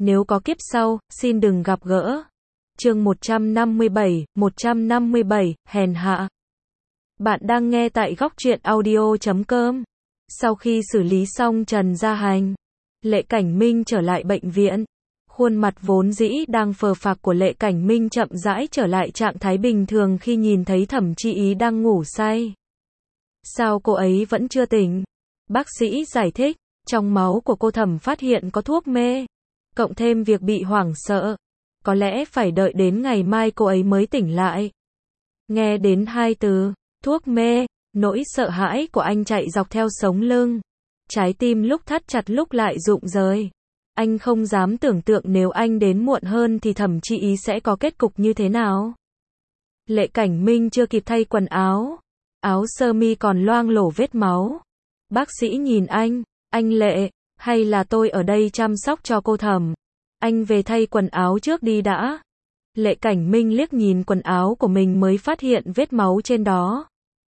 Nếu có kiếp sau, xin đừng gặp gỡ. Chương 157, hèn hạ. Bạn đang nghe tại góc truyện audio.com. Sau khi xử lý xong Trần Gia Hành, Lệ Cảnh Minh trở lại bệnh viện. Khuôn mặt vốn dĩ đang phờ phạc của Lệ Cảnh Minh chậm rãi trở lại trạng thái bình thường khi nhìn thấy Thẩm Chi Ý đang ngủ say. Sao cô ấy vẫn chưa tỉnh? Bác sĩ giải thích, trong máu của cô Thẩm phát hiện có thuốc mê, cộng thêm việc bị hoảng sợ, có lẽ phải đợi đến ngày mai cô ấy mới tỉnh lại. Nghe đến hai từ, thuốc mê, nỗi sợ hãi của anh chạy dọc theo sống lưng. Trái tim lúc thắt chặt lúc lại rụng rời. Anh không dám tưởng tượng nếu anh đến muộn hơn thì Thẩm Chi Ý sẽ có kết cục như thế nào. Lệ Cảnh Minh chưa kịp thay quần áo. Áo sơ mi còn loang lổ vết máu. Bác sĩ nhìn anh Lệ, hay là tôi ở đây chăm sóc cho cô Thẩm? Anh về thay quần áo trước đi đã. Lệ Cảnh Minh liếc nhìn quần áo của mình mới phát hiện vết máu trên đó.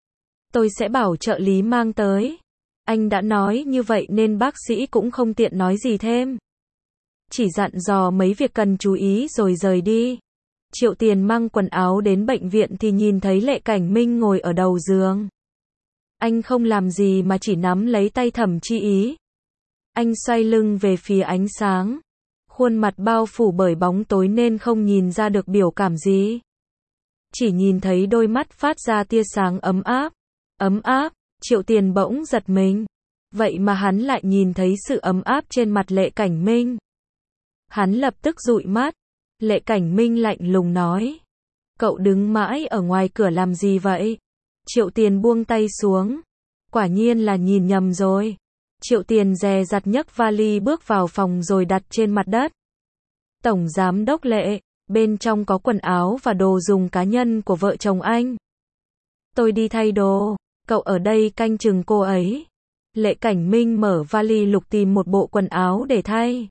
Tôi sẽ bảo trợ lý mang tới. Anh đã nói như vậy nên bác sĩ cũng không tiện nói gì thêm. Chỉ dặn dò mấy việc cần chú ý rồi rời đi. Triệu Tiền mang quần áo đến bệnh viện thì nhìn thấy Lệ Cảnh Minh ngồi ở đầu giường. Anh không làm gì mà chỉ nắm lấy tay Thẩm Chi Ý. Anh xoay lưng về phía ánh sáng. Khuôn mặt bao phủ bởi bóng tối nên không nhìn ra được biểu cảm gì. Chỉ nhìn thấy đôi mắt phát ra tia sáng ấm áp. Ấm áp, Triệu Tiền bỗng giật mình. Vậy mà hắn lại nhìn thấy sự ấm áp trên mặt Lệ Cảnh Minh. Hắn lập tức dụi mắt. Lệ Cảnh Minh lạnh lùng nói. Cậu đứng mãi ở ngoài cửa làm gì vậy? Triệu Tiền buông tay xuống. Quả nhiên là nhìn nhầm rồi. Triệu Tiền dè dặt nhấc vali bước vào phòng rồi đặt trên mặt đất. Tổng giám đốc Lệ, bên trong có quần áo và đồ dùng cá nhân của vợ chồng anh. Tôi đi thay đồ, cậu ở đây canh chừng cô ấy. Lệ Cảnh Minh mở vali lục tìm một bộ quần áo để thay.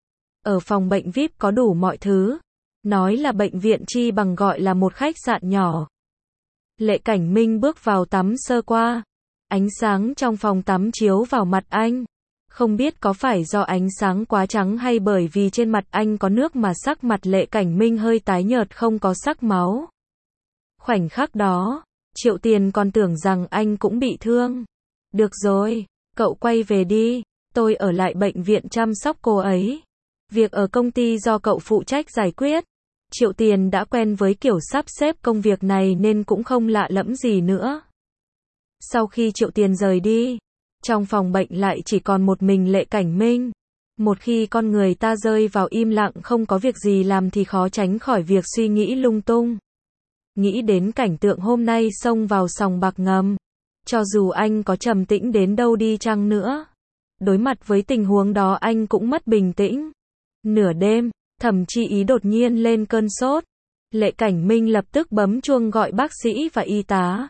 Ở phòng bệnh VIP có đủ mọi thứ. Nói là bệnh viện chi bằng gọi là một khách sạn nhỏ. Lệ Cảnh Minh bước vào tắm sơ qua. Ánh sáng trong phòng tắm chiếu vào mặt anh. Không biết có phải do ánh sáng quá trắng hay bởi vì trên mặt anh có nước mà sắc mặt Lệ Cảnh Minh hơi tái nhợt không có sắc máu. Khoảnh khắc đó, Triệu Tiền còn tưởng rằng anh cũng bị thương. Được rồi, cậu quay về đi, tôi ở lại bệnh viện chăm sóc cô ấy. Việc ở công ty do cậu phụ trách giải quyết. Triệu Tiền đã quen với kiểu sắp xếp công việc này nên cũng không lạ lẫm gì nữa. Sau khi Triệu Tiền rời đi, trong phòng bệnh lại chỉ còn một mình Lệ Cảnh Minh. Một khi con người ta rơi vào im lặng không có việc gì làm thì khó tránh khỏi việc suy nghĩ lung tung. Nghĩ đến cảnh tượng hôm nay xông vào sòng bạc ngầm. Cho dù anh có trầm tĩnh đến đâu đi chăng nữa, đối mặt với tình huống đó anh cũng mất bình tĩnh. Nửa đêm, Thẩm Chi Ý đột nhiên lên cơn sốt. Lệ Cảnh Minh lập tức bấm chuông gọi bác sĩ và y tá.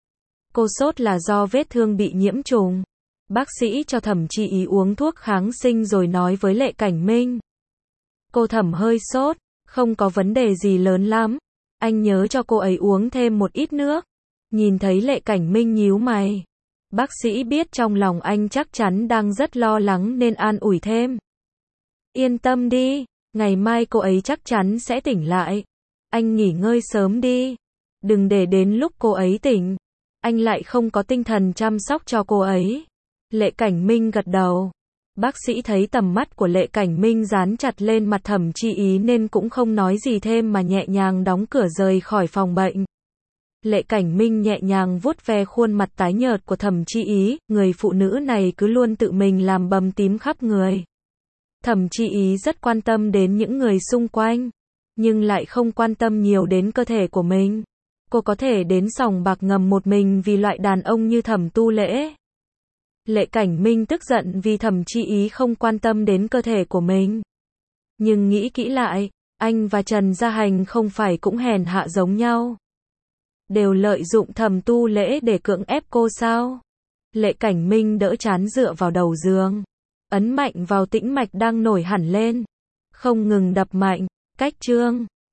Cô sốt là do vết thương bị nhiễm trùng. Bác sĩ cho Thẩm Chi Ý uống thuốc kháng sinh rồi nói với Lệ Cảnh Minh. Cô Thẩm hơi sốt, không có vấn đề gì lớn lắm. Anh nhớ cho cô ấy uống thêm một ít nước. Nhìn thấy Lệ Cảnh Minh nhíu mày. Bác sĩ biết trong lòng anh chắc chắn đang rất lo lắng nên an ủi thêm. Yên tâm đi, ngày mai cô ấy chắc chắn sẽ tỉnh lại. Anh nghỉ ngơi sớm đi. Đừng để đến lúc cô ấy tỉnh, anh lại không có tinh thần chăm sóc cho cô ấy. Lệ Cảnh Minh gật đầu. Bác sĩ thấy tầm mắt của Lệ Cảnh Minh dán chặt lên mặt Thẩm Chi Ý nên cũng không nói gì thêm mà nhẹ nhàng đóng cửa rời khỏi phòng bệnh. Lệ Cảnh Minh nhẹ nhàng vuốt ve khuôn mặt tái nhợt của Thẩm Chi Ý, người phụ nữ này cứ luôn tự mình làm bầm tím khắp người. Thẩm Chi Ý rất quan tâm đến những người xung quanh, nhưng lại không quan tâm nhiều đến cơ thể của mình. Cô có thể đến sòng bạc ngầm một mình vì loại đàn ông như Thẩm Tu Lễ. Lệ Cảnh Minh tức giận vì Thẩm Chi Ý không quan tâm đến cơ thể của mình. Nhưng nghĩ kỹ lại, anh và Trần Gia Hành không phải cũng hèn hạ giống nhau. Đều lợi dụng Thẩm Tu Lễ để cưỡng ép cô sao? Lệ Cảnh Minh đỡ trán dựa vào đầu giường. Ấn mạnh vào tĩnh mạch đang nổi hẳn lên. Không ngừng đập mạnh. Cách chương